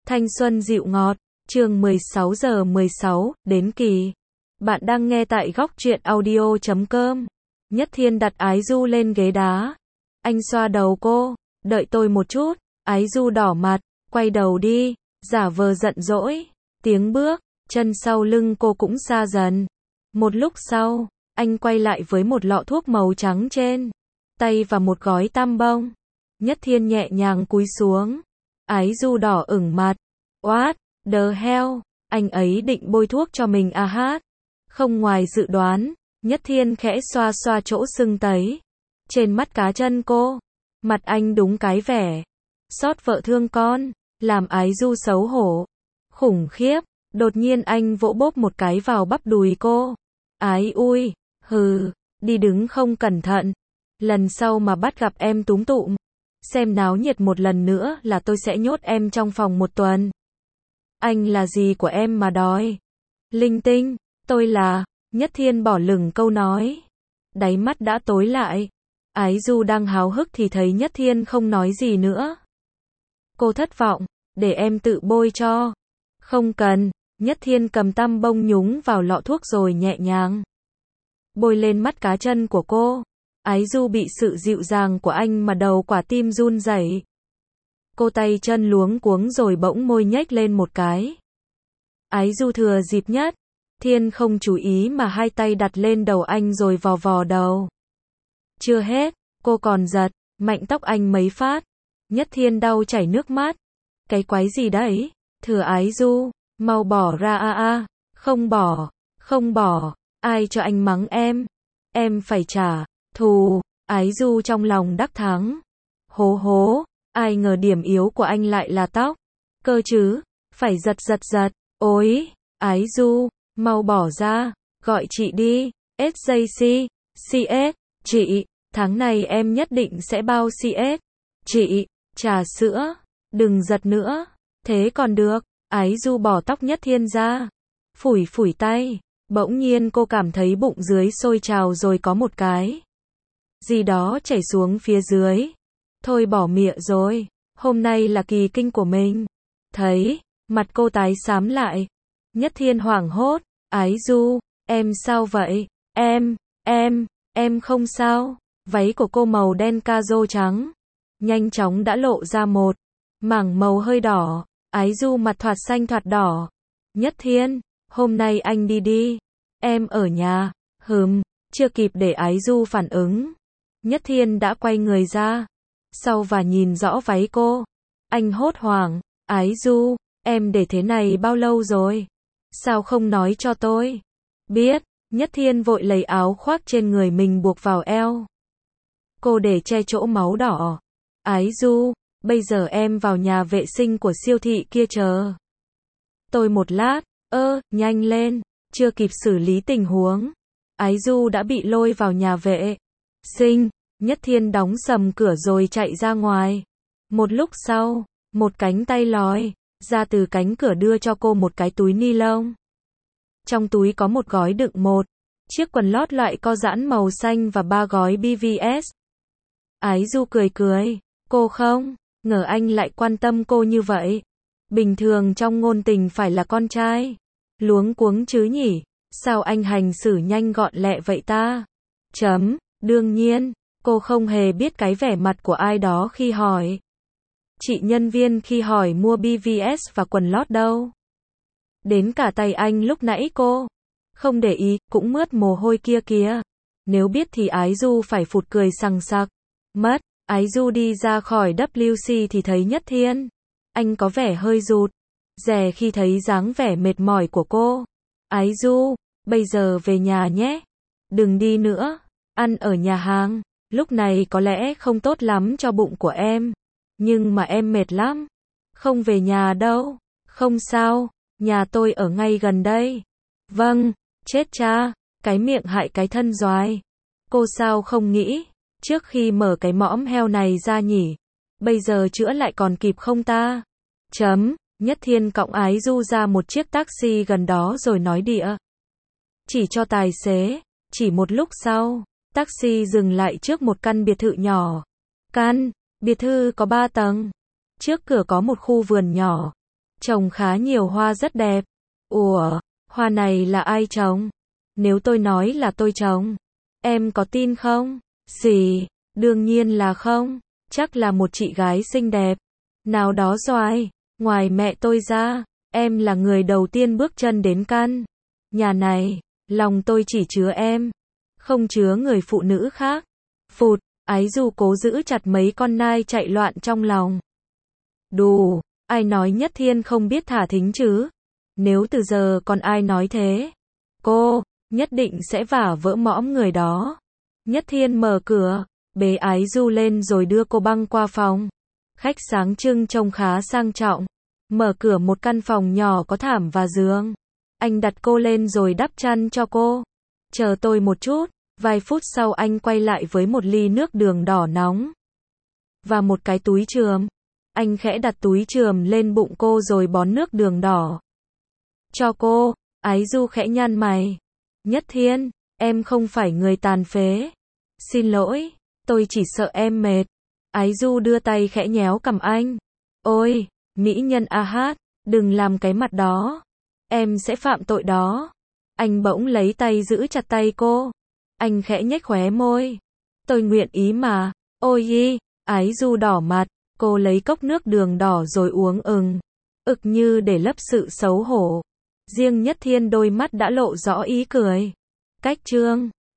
Thanh xuân dịu ngọt, chương 16 giờ 16, đến kỳ. Bạn đang nghe tại góc truyện audio.com. Nhất Thiên đặt Ái Du lên ghế đá. Anh xoa đầu cô, đợi tôi một chút. Ái Du đỏ mặt, quay đầu đi, giả vờ giận dỗi. Tiếng bước, chân sau lưng cô cũng xa dần. Một lúc sau, anh quay lại với một lọ thuốc màu trắng trên tay và một gói tam bông. Nhất Thiên nhẹ nhàng cúi xuống. Ái Du đỏ ửng mặt. What the hell? Anh ấy định bôi thuốc cho mình à hát? Không ngoài dự đoán, Nhất Thiên khẽ xoa xoa chỗ sưng tấy trên mắt cá chân cô. Mặt anh đúng cái vẻ xót vợ thương con, làm Ái Du xấu hổ. Khủng khiếp, đột nhiên anh vỗ bốp một cái vào bắp đùi cô. Ái ui, hừ, đi đứng không cẩn thận. Lần sau mà bắt gặp em túm tụm, xem náo nhiệt một lần nữa là tôi sẽ nhốt em trong phòng 1 tuần. Anh là gì của em mà đòi? Linh tinh, tôi là... Nhất Thiên bỏ lửng câu nói. Đáy mắt đã tối lại. Ái Du đang háo hức thì thấy Nhất Thiên không nói gì nữa. Cô thất vọng, để em tự bôi cho. Không cần, Nhất Thiên cầm tăm bông nhúng vào lọ thuốc rồi nhẹ nhàng bôi lên mắt cá chân của cô. Ái Du bị sự dịu dàng của anh mà đầu quả tim run rẩy. Cô tay chân luống cuống rồi bỗng môi nhếch lên một cái. Ái Du thừa dịp Nhất Thiên không chú ý mà hai tay đặt lên đầu anh rồi vò vò đầu. Chưa hết, cô còn giật mạnh tóc anh mấy phát. Nhất Thiên đau chảy nước mắt. Cái quái gì đấy? Thừa Ái Du, mau bỏ ra a. Không bỏ, không bỏ, ai cho anh mắng em? Em phải trả thù. Ái Du trong lòng đắc thắng. Hố hố, ai ngờ điểm yếu của anh lại là tóc. Cơ chứ, phải giật. Ôi, Ái Du, mau bỏ ra, gọi chị đi. SJC, CS, chị, tháng này em nhất định sẽ bao CS. Chị, trà sữa, đừng giật nữa. Thế còn được. Ái Du bỏ tóc Nhất Thiên ra, phủi phủi tay. Bỗng nhiên cô cảm thấy bụng dưới sôi trào rồi có một cái gì đó chảy xuống phía dưới. Thôi bỏ mịa rồi, hôm nay là kỳ kinh của mình. Thấy, mặt cô tái xám lại. Nhất Thiên hoảng hốt. Ái Du, em sao vậy? Em không sao. Váy của cô màu đen caro trắng nhanh chóng đã lộ ra một mảng màu hơi đỏ. Ái Du mặt thoạt xanh thoạt đỏ. Nhất Thiên, hôm nay anh đi. Em ở nhà. Chưa kịp để Ái Du phản ứng, Nhất Thiên đã quay người ra sau và nhìn rõ váy cô. Anh hốt hoảng. Ái Du, em để thế này bao lâu rồi? Sao không nói cho tôi? Biết. Nhất Thiên vội lấy áo khoác trên người mình buộc vào eo cô để che chỗ máu đỏ. Ái Du, bây giờ em vào nhà vệ sinh của siêu thị kia chờ tôi một lát. Nhanh lên. Chưa kịp xử lý tình huống, Ái Du đã bị lôi vào nhà vệ sinh. Nhất Thiên đóng sầm cửa rồi chạy ra ngoài. Một lúc sau, một cánh tay lòi ra từ cánh cửa đưa cho cô một cái túi ni lông. Trong túi có một gói đựng một chiếc quần lót loại co giãn màu xanh và 3 gói BVS. Ái Du cười. Cô không ngờ anh lại quan tâm cô như vậy. Bình thường trong ngôn tình phải là con trai luống cuống chứ nhỉ? Sao anh hành xử nhanh gọn lẹ vậy ta? Đương nhiên, cô không hề biết cái vẻ mặt của ai đó khi hỏi. Chị nhân viên khi hỏi mua BVS và quần lót đâu. Đến cả tay anh lúc nãy cô không để ý, cũng mướt mồ hôi kia kìa. Nếu biết thì Ái Du phải phụt cười sằng sặc mất. Ái Du đi ra khỏi WC thì thấy Nhất Thiên. Anh có vẻ hơi rụt rè khi thấy dáng vẻ mệt mỏi của cô. Ái Du, bây giờ về nhà nhé. Đừng đi nữa. Ăn ở nhà hàng lúc này có lẽ không tốt lắm cho bụng của em. Nhưng mà em mệt lắm. Không về nhà đâu. Không sao, nhà tôi ở ngay gần đây. Vâng, chết cha, cái miệng hại cái thân doài. Cô sao không nghĩ trước khi mở cái mõm heo này ra nhỉ? Bây giờ chữa lại còn kịp không ta? Nhất Thiên cõng Ái Du ra một chiếc taxi gần đó rồi nói địa chỉ cho tài xế. Chỉ một lúc sau, taxi dừng lại trước một căn biệt thự nhỏ. Căn biệt thự có 3 tầng. Trước cửa có một khu vườn nhỏ. Trồng khá nhiều hoa rất đẹp. Ủa, hoa này là ai trồng? Nếu tôi nói là tôi trồng, em có tin không? Gì? Đương nhiên là không. Chắc là một chị gái xinh đẹp nào đó rồi. Ngoài mẹ tôi ra, em là người đầu tiên bước chân đến căn nhà này. Lòng tôi chỉ chứa em, không chứa người phụ nữ khác. Phụt, Ái Du cố giữ chặt mấy con nai chạy loạn trong lòng. Đù, ai nói Nhất Thiên không biết thả thính chứ? Nếu từ giờ còn ai nói thế, cô nhất định sẽ vả vỡ mõm người đó. Nhất Thiên mở cửa, bế Ái Du lên rồi đưa cô băng qua phòng khách sáng trưng trông khá sang trọng. Mở cửa một căn phòng nhỏ có thảm và giường. Anh đặt cô lên rồi đắp chăn cho cô. Chờ tôi một chút. Vài phút sau anh quay lại với một ly nước đường đỏ nóng và một cái túi chườm. Anh khẽ đặt túi chườm lên bụng cô rồi bón nước đường đỏ cho cô. Ái Du khẽ nhăn mày. Nhất Thiên, em không phải người tàn phế. Xin lỗi, tôi chỉ sợ em mệt. Ái Du đưa tay khẽ nhéo cằm anh. Ôi, mỹ nhân a hát, đừng làm cái mặt đó. Em sẽ phạm tội đó. Anh bỗng lấy tay giữ chặt tay cô. Anh khẽ nhếch khóe môi. Tôi nguyện ý mà. Ôi y, Ái Du đỏ mặt. Cô lấy cốc nước đường đỏ rồi uống ực như để lấp sự xấu hổ. Riêng Nhất Thiên đôi mắt đã lộ rõ ý cười. Cách chương